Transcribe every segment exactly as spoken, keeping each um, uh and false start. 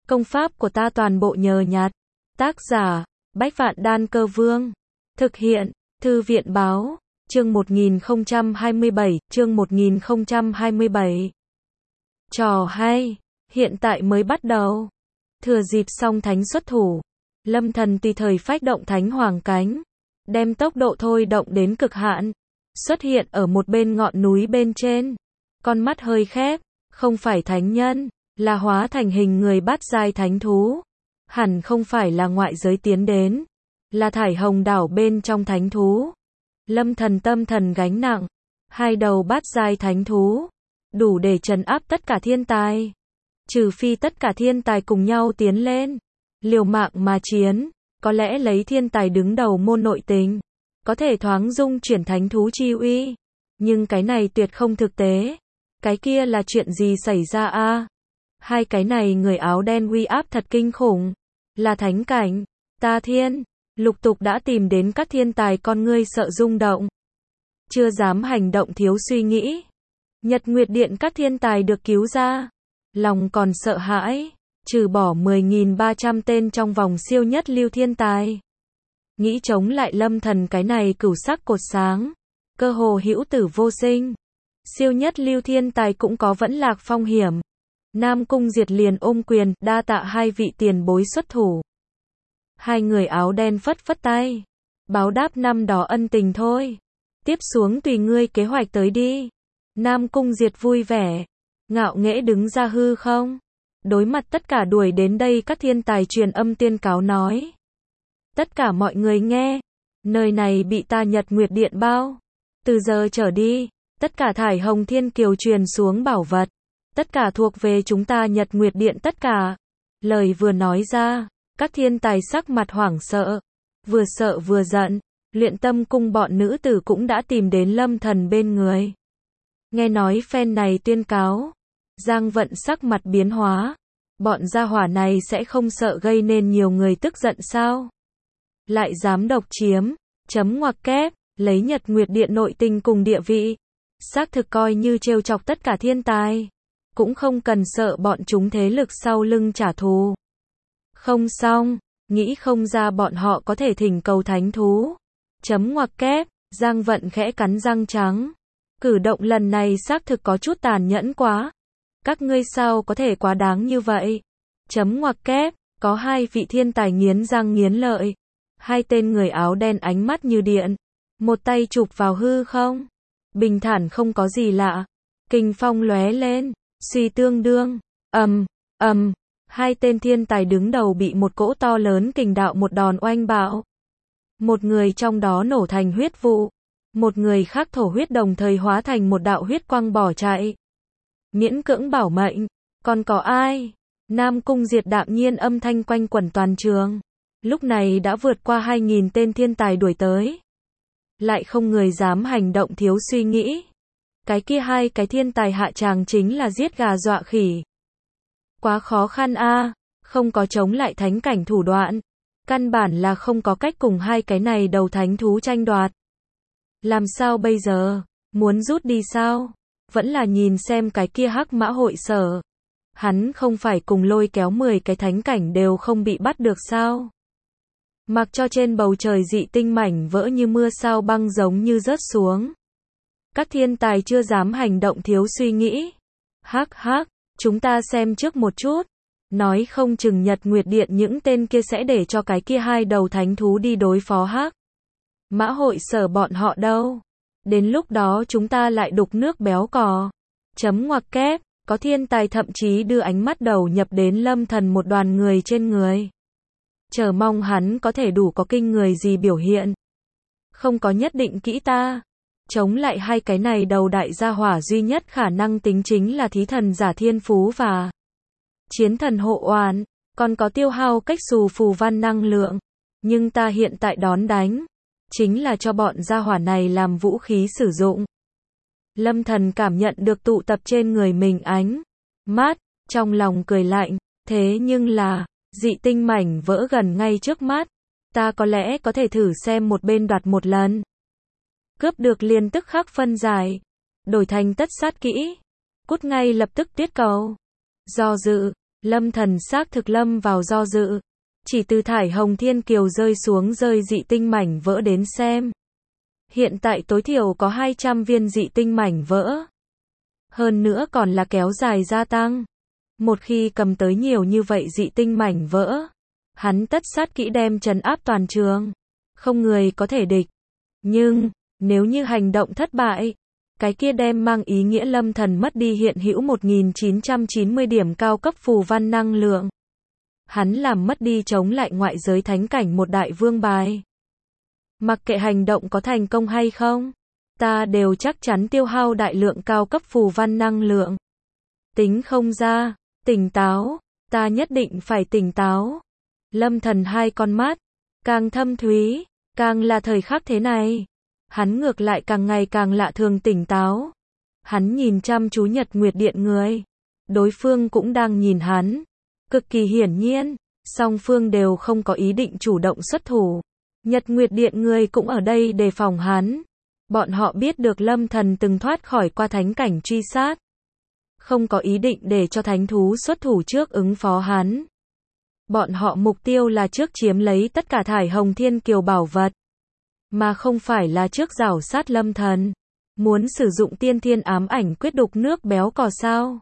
Công pháp của ta toàn bộ nhờ nhặt. Tác giả, Bách Vạn Đan Cơ Vương. Thực hiện, Thư viện Báo. Chương một nghìn không trăm hai mươi bảy, chương một nghìn không trăm hai mươi bảy. Trò hay, hiện tại mới bắt đầu. Thừa dịp song thánh xuất thủ, Lâm Thần tùy thời phách động thánh hoàng cánh, đem tốc độ thôi động đến cực hạn, xuất hiện ở một bên ngọn núi bên trên. Con mắt hơi khép, không phải thánh nhân, là hóa thành hình người bát giai thánh thú. Hẳn không phải là ngoại giới tiến đến, là thải hồng đảo bên trong thánh thú. Lâm Thần tâm thần gánh nặng, hai đầu bát giai thánh thú, đủ để trấn áp tất cả thiên tài. Trừ phi tất cả thiên tài cùng nhau tiến lên, liều mạng mà chiến, có lẽ lấy thiên tài đứng đầu môn nội tình, có thể thoáng dung chuyển thánh thú chi uy. Nhưng cái này tuyệt không thực tế. Cái kia là chuyện gì xảy ra a? À? Hai cái này người áo đen uy áp thật kinh khủng, là thánh cảnh, ta thiên, lục tục đã tìm đến các thiên tài con ngươi sợ rung động. Chưa dám hành động thiếu suy nghĩ. Nhật Nguyệt Điện các thiên tài được cứu ra, lòng còn sợ hãi, trừ bỏ mười nghìn ba trăm tên trong vòng siêu nhất lưu thiên tài. Nghĩ chống lại Lâm Thần cái này cửu sắc cột sáng, cơ hồ hữu tử vô sinh. Siêu nhất lưu thiên tài cũng có vẫn lạc phong hiểm. Nam Cung Diệt liền ôm quyền, đa tạ hai vị tiền bối xuất thủ. Hai người áo đen phất phất tay, báo đáp năm đó ân tình thôi. Tiếp xuống tùy ngươi kế hoạch tới đi. Nam Cung Diệt vui vẻ, ngạo nghễ đứng ra hư không. Đối mặt tất cả đuổi đến đây các thiên tài truyền âm tuyên cáo nói. Tất cả mọi người nghe, nơi này bị ta Nhật Nguyệt Điện bao. Từ giờ trở đi, tất cả thải hồng thiên kiều truyền xuống bảo vật, tất cả thuộc về chúng ta Nhật Nguyệt Điện tất cả. Lời vừa nói ra, các thiên tài sắc mặt hoảng sợ, vừa sợ vừa giận. Luyện Tâm Cung bọn nữ tử cũng đã tìm đến Lâm Thần bên người. Nghe nói phen này tuyên cáo, Giang Vận sắc mặt biến hóa. Bọn gia hỏa này sẽ không sợ gây nên nhiều người tức giận sao? Lại dám độc chiếm, chấm ngoặc kép, lấy Nhật Nguyệt Điện nội tình cùng địa vị. Xác thực coi như trêu chọc tất cả thiên tài. Cũng không cần sợ bọn chúng thế lực sau lưng trả thù. Không xong, nghĩ không ra bọn họ có thể thỉnh cầu thánh thú. Chấm ngoặc kép, Giang Vận khẽ cắn răng trắng. Cử động lần này xác thực có chút tàn nhẫn quá. Các ngươi sao có thể quá đáng như vậy? Chấm ngoặc kép, có hai vị thiên tài nghiến răng nghiến lợi. Hai tên người áo đen ánh mắt như điện. Một tay chụp vào hư không. Bình thản không có gì lạ. Kình phong lóe lên, suy tương đương, ầm, ầm. Hai tên thiên tài đứng đầu bị một cỗ to lớn kình đạo một đòn oanh bạo. Một người trong đó nổ thành huyết vụ. Một người khác thổ huyết đồng thời hóa thành một đạo huyết quang bỏ chạy. Miễn cưỡng bảo mệnh, còn có ai? Nam Cung Diệt đạm nhiên âm thanh quanh quẩn toàn trường. Lúc này đã vượt qua hai nghìn tên thiên tài đuổi tới. Lại không người dám hành động thiếu suy nghĩ. Cái kia hai cái thiên tài hạ tràng chính là giết gà dọa khỉ. Quá khó khăn a, à, không có chống lại thánh cảnh thủ đoạn. Căn bản là không có cách cùng hai cái này đầu thánh thú tranh đoạt. Làm sao bây giờ? Muốn rút đi sao? Vẫn là nhìn xem cái kia hắc mã hội sở. Hắn không phải cùng lôi kéo mười cái thánh cảnh đều không bị bắt được sao? Mặc cho trên bầu trời dị tinh mảnh vỡ như mưa sao băng giống như rớt xuống. Các thiên tài chưa dám hành động thiếu suy nghĩ. Hắc hắc, chúng ta xem trước một chút. Nói không chừng Nhật Nguyệt Điện những tên kia sẽ để cho cái kia hai đầu thánh thú đi đối phó hắc mã hội sở bọn họ đâu. Đến lúc đó chúng ta lại đục nước béo cò. Chấm ngoặc kép, có thiên tài thậm chí đưa ánh mắt đầu nhập đến Lâm Thần một đoàn người trên người. Chờ mong hắn có thể đủ có kinh người gì biểu hiện. Không có nhất định kỹ ta. Chống lại hai cái này đầu đại gia hỏa duy nhất khả năng tính chính là thí thần giả thiên phú và chiến thần hộ oán, còn có tiêu hao cách xù phù văn năng lượng. Nhưng ta hiện tại đón đánh, chính là cho bọn gia hỏa này làm vũ khí sử dụng. Lâm Thần cảm nhận được tụ tập trên người mình ánh mắt, trong lòng cười lạnh, thế nhưng là, dị tinh mảnh vỡ gần ngay trước mắt, ta có lẽ có thể thử xem một bên đoạt một lần. Cướp được liền tức khắc phân giải, đổi thành tất sát kỹ, cút ngay lập tức tiết cầu. Do dự, Lâm Thần xác thực lâm vào do dự. Chỉ từ thải hồng thiên kiều rơi xuống rơi dị tinh mảnh vỡ đến xem. Hiện tại tối thiểu có hai trăm viên dị tinh mảnh vỡ. Hơn nữa còn là kéo dài gia tăng. Một khi cầm tới nhiều như vậy dị tinh mảnh vỡ, hắn tất sát kỹ đem trấn áp toàn trường. Không người có thể địch. Nhưng, nếu như hành động thất bại, cái kia đem mang ý nghĩa Lâm Thần mất đi hiện hữu một nghìn chín trăm chín mươi điểm cao cấp phù văn năng lượng. Hắn làm mất đi chống lại ngoại giới thánh cảnh một đại vương bài. Mặc kệ hành động có thành công hay không, ta đều chắc chắn tiêu hao đại lượng cao cấp phù văn năng lượng. Tính không ra, tỉnh táo, ta nhất định phải tỉnh táo. Lâm Thần hai con mắt, càng thâm thúy, càng là thời khắc thế này. Hắn ngược lại càng ngày càng lạ thường tỉnh táo. Hắn nhìn chăm chú Nhật Nguyệt Điện người. Đối phương cũng đang nhìn hắn. Cực kỳ hiển nhiên, song phương đều không có ý định chủ động xuất thủ. Nhật Nguyệt Điện người cũng ở đây đề phòng hắn. Bọn họ biết được Lâm Thần từng thoát khỏi qua thánh cảnh truy sát. Không có ý định để cho thánh thú xuất thủ trước ứng phó hắn. Bọn họ mục tiêu là trước chiếm lấy tất cả thải hồng thiên kiều bảo vật. Mà không phải là trước rảo sát Lâm Thần. Muốn sử dụng tiên thiên ám ảnh quyết đục nước béo cò sao.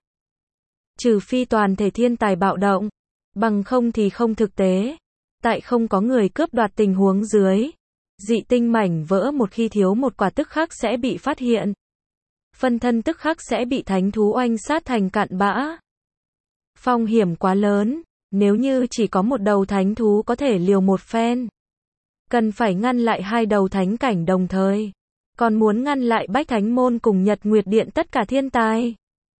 Trừ phi toàn thể thiên tài bạo động. Bằng không thì không thực tế. Tại không có người cướp đoạt tình huống dưới. Dị tinh mảnh vỡ một khi thiếu một quả tức khắc sẽ bị phát hiện. Phân thân tức khắc sẽ bị thánh thú oanh sát thành cạn bã. Phong hiểm quá lớn. Nếu như chỉ có một đầu thánh thú có thể liều một phen. Cần phải ngăn lại hai đầu thánh cảnh đồng thời. Còn muốn ngăn lại Bách Thánh Môn cùng Nhật Nguyệt Điện tất cả thiên tài.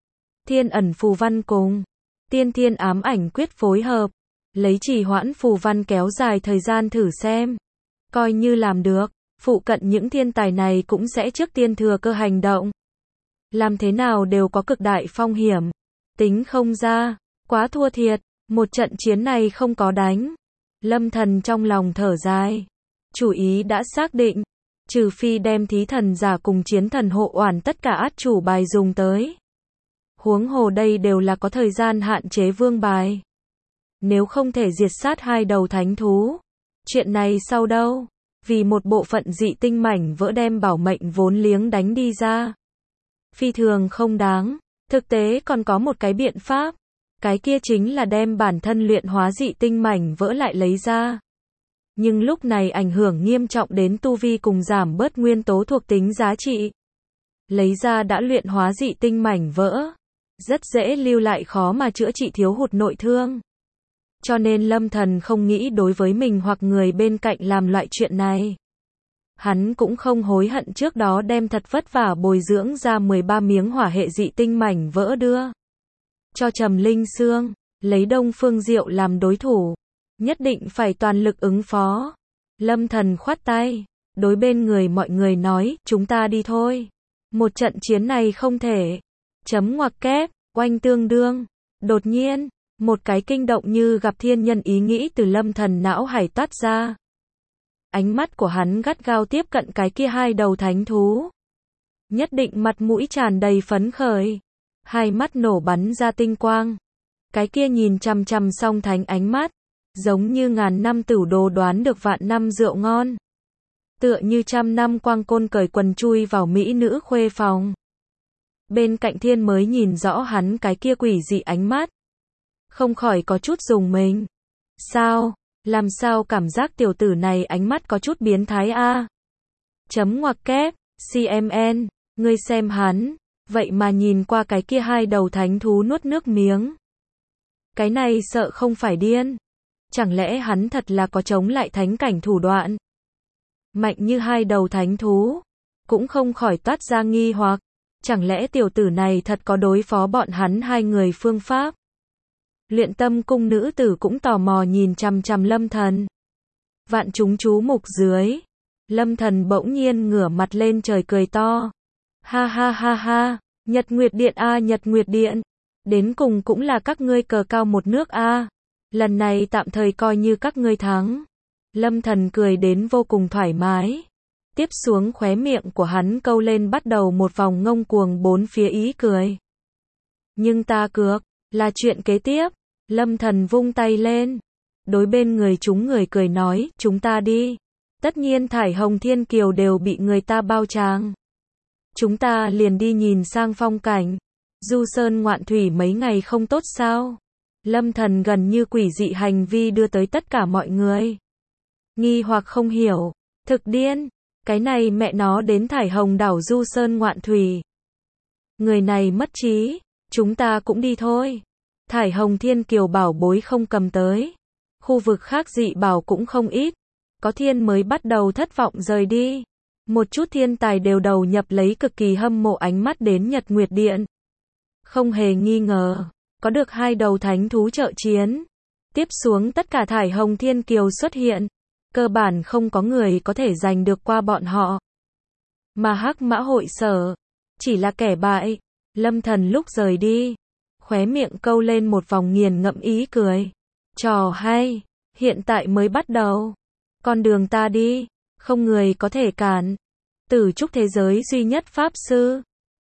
Thiên ẩn phù văn cùng tiên thiên ám ảnh quyết phối hợp. Lấy trì hoãn phù văn kéo dài thời gian thử xem. Coi như làm được, phụ cận những thiên tài này cũng sẽ trước tiên thừa cơ hành động. Làm thế nào đều có cực đại phong hiểm. Tính không ra, quá thua thiệt, một trận chiến này không có đánh. Lâm Thần trong lòng thở dài. Chủ ý đã xác định, trừ phi đem thí thần giả cùng chiến thần hộ oản tất cả át chủ bài dùng tới. Huống hồ đây đều là có thời gian hạn chế vương bài. Nếu không thể diệt sát hai đầu thánh thú, chuyện này sau đâu? Vì một bộ phận dị tinh mảnh vỡ đem bảo mệnh vốn liếng đánh đi ra. Phi thường không đáng, thực tế còn có một cái biện pháp. Cái kia chính là đem bản thân luyện hóa dị tinh mảnh vỡ lại lấy ra. Nhưng lúc này ảnh hưởng nghiêm trọng đến tu vi cùng giảm bớt nguyên tố thuộc tính giá trị. Lấy ra đã luyện hóa dị tinh mảnh vỡ. Rất dễ lưu lại khó mà chữa trị thiếu hụt nội thương. Cho nên Lâm Thần không nghĩ đối với mình hoặc người bên cạnh làm loại chuyện này. Hắn cũng không hối hận trước đó đem thật vất vả bồi dưỡng ra mười ba miếng hỏa hệ dị tinh mảnh vỡ đưa cho Trầm Linh Sương, lấy Đông Phương Diệu làm đối thủ. Nhất định phải toàn lực ứng phó. Lâm Thần khoát tay, đối bên người mọi người nói, chúng ta đi thôi. Một trận chiến này không thể. Chấm ngoặc kép, oanh tương đương. Đột nhiên, một cái kinh động như gặp thiên nhân ý nghĩ từ Lâm Thần não hải toát ra. Ánh mắt của hắn gắt gao tiếp cận cái kia hai đầu thánh thú. Nhất định mặt mũi tràn đầy phấn khởi. Hai mắt nổ bắn ra tinh quang. Cái kia nhìn chằm chằm song thánh ánh mắt. Giống như ngàn năm tửu đồ đoán được vạn năm rượu ngon. Tựa như trăm năm quang côn cởi quần chui vào mỹ nữ khuê phòng. Bên cạnh thiên mới nhìn rõ hắn cái kia quỷ dị ánh mắt. Không khỏi có chút rùng mình. Sao? Làm sao cảm giác tiểu tử này ánh mắt có chút biến thái a? À? Chấm ngoặc kép, xê em en, ngươi xem hắn, vậy mà nhìn qua cái kia hai đầu thánh thú nuốt nước miếng. Cái này sợ không phải điên. Chẳng lẽ hắn thật là có chống lại thánh cảnh thủ đoạn? Mạnh như hai đầu thánh thú, cũng không khỏi toát ra nghi hoặc. Chẳng lẽ tiểu tử này thật có đối phó bọn hắn hai người phương pháp? Luyện Tâm cung nữ tử cũng tò mò nhìn chằm chằm Lâm Thần. Vạn chúng chú mục dưới, Lâm Thần bỗng nhiên ngửa mặt lên trời cười to. Ha ha ha ha, Nhật Nguyệt Điện a à, Nhật Nguyệt Điện, đến cùng cũng là các ngươi cờ cao một nước a. À. Lần này tạm thời coi như các ngươi thắng. Lâm Thần cười đến vô cùng thoải mái. Tiếp xuống khóe miệng của hắn câu lên bắt đầu một vòng ngông cuồng bốn phía ý cười. Nhưng ta cược, là chuyện kế tiếp. Lâm Thần vung tay lên, đối bên người chúng người cười nói, chúng ta đi. Tất nhiên Thải Hồng Thiên Kiều đều bị người ta bao tràng. Chúng ta liền đi nhìn sang phong cảnh. Du sơn ngoạn thủy mấy ngày không tốt sao? Lâm Thần gần như quỷ dị hành vi đưa tới tất cả mọi người. Nghi hoặc không hiểu, thực điên, cái này mẹ nó đến Thải Hồng đảo du sơn ngoạn thủy. Người này mất trí, chúng ta cũng đi thôi. Thải Hồng Thiên Kiều bảo bối không cầm tới. Khu vực khác dị bảo cũng không ít. Có thiên mới bắt đầu thất vọng rời đi. Một chút thiên tài đều đầu nhập lấy cực kỳ hâm mộ ánh mắt đến Nhật Nguyệt Điện. Không hề nghi ngờ, có được hai đầu thánh thú trợ chiến. Tiếp xuống tất cả Thải Hồng Thiên Kiều xuất hiện. Cơ bản không có người có thể giành được qua bọn họ. Mà Hắc Mã hội sở, chỉ là kẻ bại. Lâm Thần lúc rời đi, khóe miệng câu lên một vòng nghiền ngẫm ý cười. Trò hay, hiện tại mới bắt đầu. Con đường ta đi, không người có thể cản. Tử trúc thế giới duy nhất pháp sư.